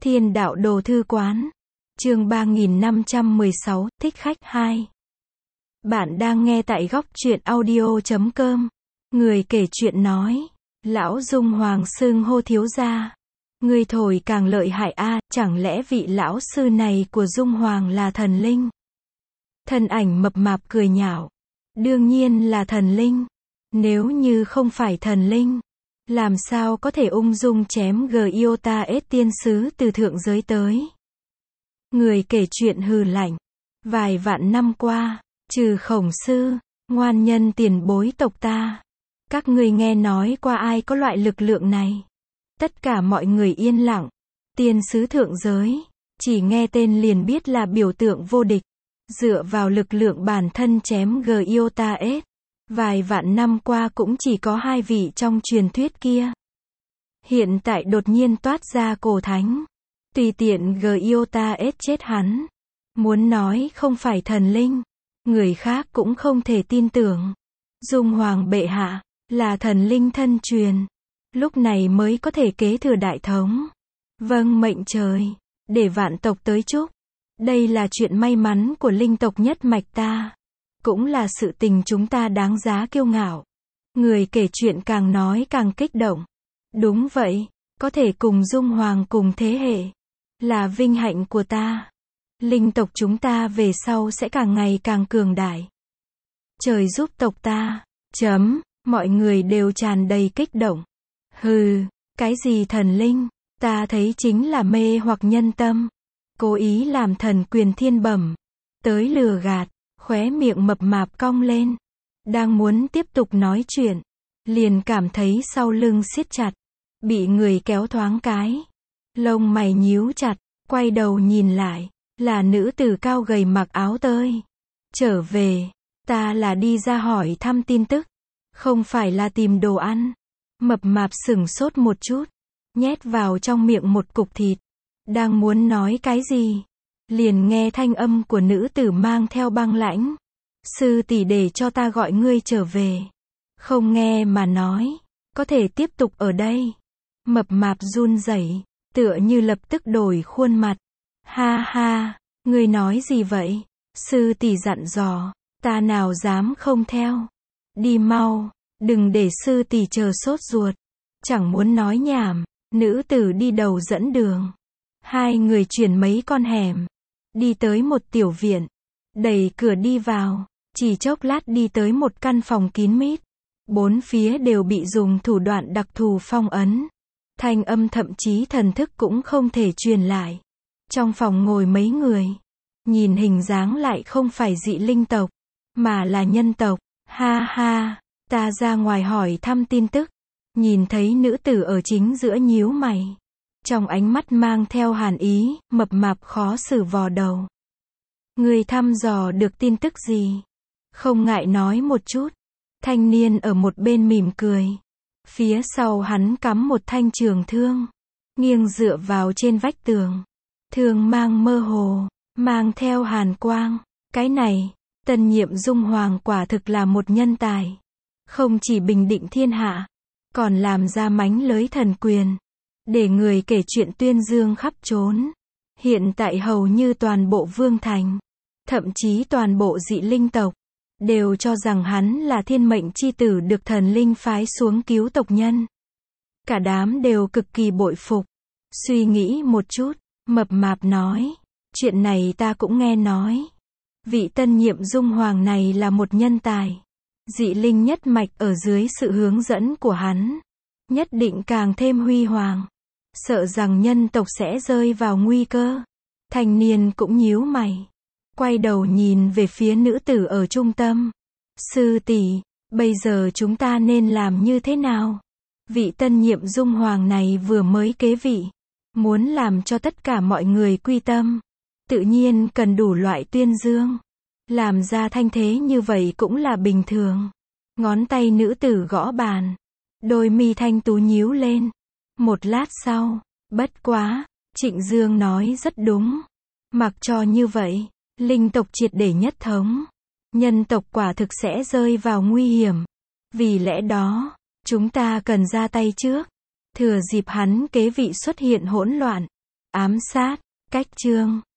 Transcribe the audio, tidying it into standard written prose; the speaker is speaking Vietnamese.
Thiên đạo đồ thư quán. Chương 3516, thích khách 2. Bạn đang nghe tại góc truyện audio.com. Người kể chuyện nói, lão Dung Hoàng xưng hô thiếu gia. Người thổi càng lợi hại a, chẳng lẽ vị lão sư này của Dung Hoàng là thần linh? Thân ảnh mập mạp cười nhạo. Đương nhiên là thần linh. Nếu như không phải thần linh, làm sao có thể ung dung chém Giota S tiên sứ từ thượng giới tới? Người kể chuyện hừ lạnh. Vài vạn năm qua, trừ Khổng sư, ngoan nhân tiền bối tộc ta, các ngươi nghe nói qua ai có loại lực lượng này? Tất cả mọi người yên lặng. Tiên sứ thượng giới, chỉ nghe tên liền biết là biểu tượng vô địch, dựa vào lực lượng bản thân chém Giota S. Vài vạn năm qua cũng chỉ có hai vị trong truyền thuyết kia. Hiện tại đột nhiên toát ra cổ thánh. Tùy tiện Giota S chết hắn. Muốn nói không phải thần linh, người khác cũng không thể tin tưởng. Dung Hoàng bệ hạ, là thần linh thân truyền. Lúc này mới có thể kế thừa đại thống. Vâng mệnh trời, để vạn tộc tới chúc. Đây là chuyện may mắn của linh tộc nhất mạch ta. Cũng là sự tình chúng ta đáng giá kiêu ngạo. Người kể chuyện càng nói càng kích động. Đúng vậy, có thể cùng Dung Hoàng cùng thế hệ, là vinh hạnh của ta. Linh tộc chúng ta về sau sẽ càng ngày càng cường đại. Trời giúp tộc ta. Mọi người đều tràn đầy kích động. Hừ, cái gì thần linh, ta thấy chính là mê hoặc nhân tâm. Cố ý làm thần quyền thiên bẩm, tới lừa gạt. Khóe miệng mập mạp cong lên. Đang muốn tiếp tục nói chuyện, liền cảm thấy sau lưng siết chặt. Bị người kéo thoáng cái. Lông mày nhíu chặt, quay đầu nhìn lại. Là nữ tử cao gầy mặc áo tơi. Trở về, ta là đi ra hỏi thăm tin tức. Không phải là tìm đồ ăn. Mập mạp sửng sốt một chút. Nhét vào trong miệng một cục thịt. Đang muốn nói cái gì? Liền nghe thanh âm của nữ tử mang theo băng lãnh. Sư tỷ để cho ta gọi ngươi trở về. Không nghe mà nói, có thể tiếp tục ở đây. Mập mạp run rẩy, tựa như lập tức đổi khuôn mặt. Ha ha, ngươi nói gì vậy? Sư tỷ dặn dò, ta nào dám không theo. Đi mau, đừng để sư tỷ chờ sốt ruột. Chẳng muốn nói nhảm, nữ tử đi đầu dẫn đường. Hai người chuyển mấy con hẻm. Đi tới một tiểu viện, đẩy cửa đi vào, chỉ chốc lát đi tới một căn phòng kín mít. Bốn phía đều bị dùng thủ đoạn đặc thù phong ấn. Thanh âm thậm chí thần thức cũng không thể truyền lại. Trong phòng ngồi mấy người. Nhìn hình dáng lại không phải dị linh tộc, mà là nhân tộc. Ha ha, ta ra ngoài hỏi thăm tin tức. Nhìn thấy nữ tử ở chính giữa nhíu mày. Trong ánh mắt mang theo hàn ý, mập mạp khó xử vò đầu. Người thăm dò được tin tức gì? Không ngại nói một chút. Thanh niên ở một bên mỉm cười. Phía sau hắn cắm một thanh trường thương. Nghiêng dựa vào trên vách tường. Thương mang mơ hồ, mang theo hàn quang. Cái này, tân nhiệm Dung Hoàng quả thực là một nhân tài. Không chỉ bình định thiên hạ, còn làm ra mánh lới thần quyền. Để người kể chuyện tuyên dương khắp trốn. Hiện tại hầu như toàn bộ vương thành, thậm chí toàn bộ dị linh tộc, đều cho rằng hắn là thiên mệnh chi tử được thần linh phái xuống cứu tộc nhân. Cả đám đều cực kỳ bội phục. Suy nghĩ một chút, mập mạp nói, chuyện này ta cũng nghe nói. Vị tân nhiệm Dung Hoàng này là một nhân tài. Dị linh nhất mạch ở dưới sự hướng dẫn của hắn, nhất định càng thêm huy hoàng. Sợ rằng nhân tộc sẽ rơi vào nguy cơ. Thanh niên cũng nhíu mày. Quay đầu nhìn về phía nữ tử ở trung tâm. Sư tỷ, bây giờ chúng ta nên làm như thế nào? Vị tân nhiệm Dung Hoàng này vừa mới kế vị. Muốn làm cho tất cả mọi người quy tâm. Tự nhiên cần đủ loại tuyên dương. Làm ra thanh thế như vậy cũng là bình thường. Ngón tay nữ tử gõ bàn. Đôi mi thanh tú nhíu lên. Một lát sau, bất quá, Trịnh Dương nói rất đúng. Mặc cho như vậy, linh tộc triệt để nhất thống. Nhân tộc quả thực sẽ rơi vào nguy hiểm. Vì lẽ đó, chúng ta cần ra tay trước. Thừa dịp hắn kế vị xuất hiện hỗn loạn. ám sát, cách chương.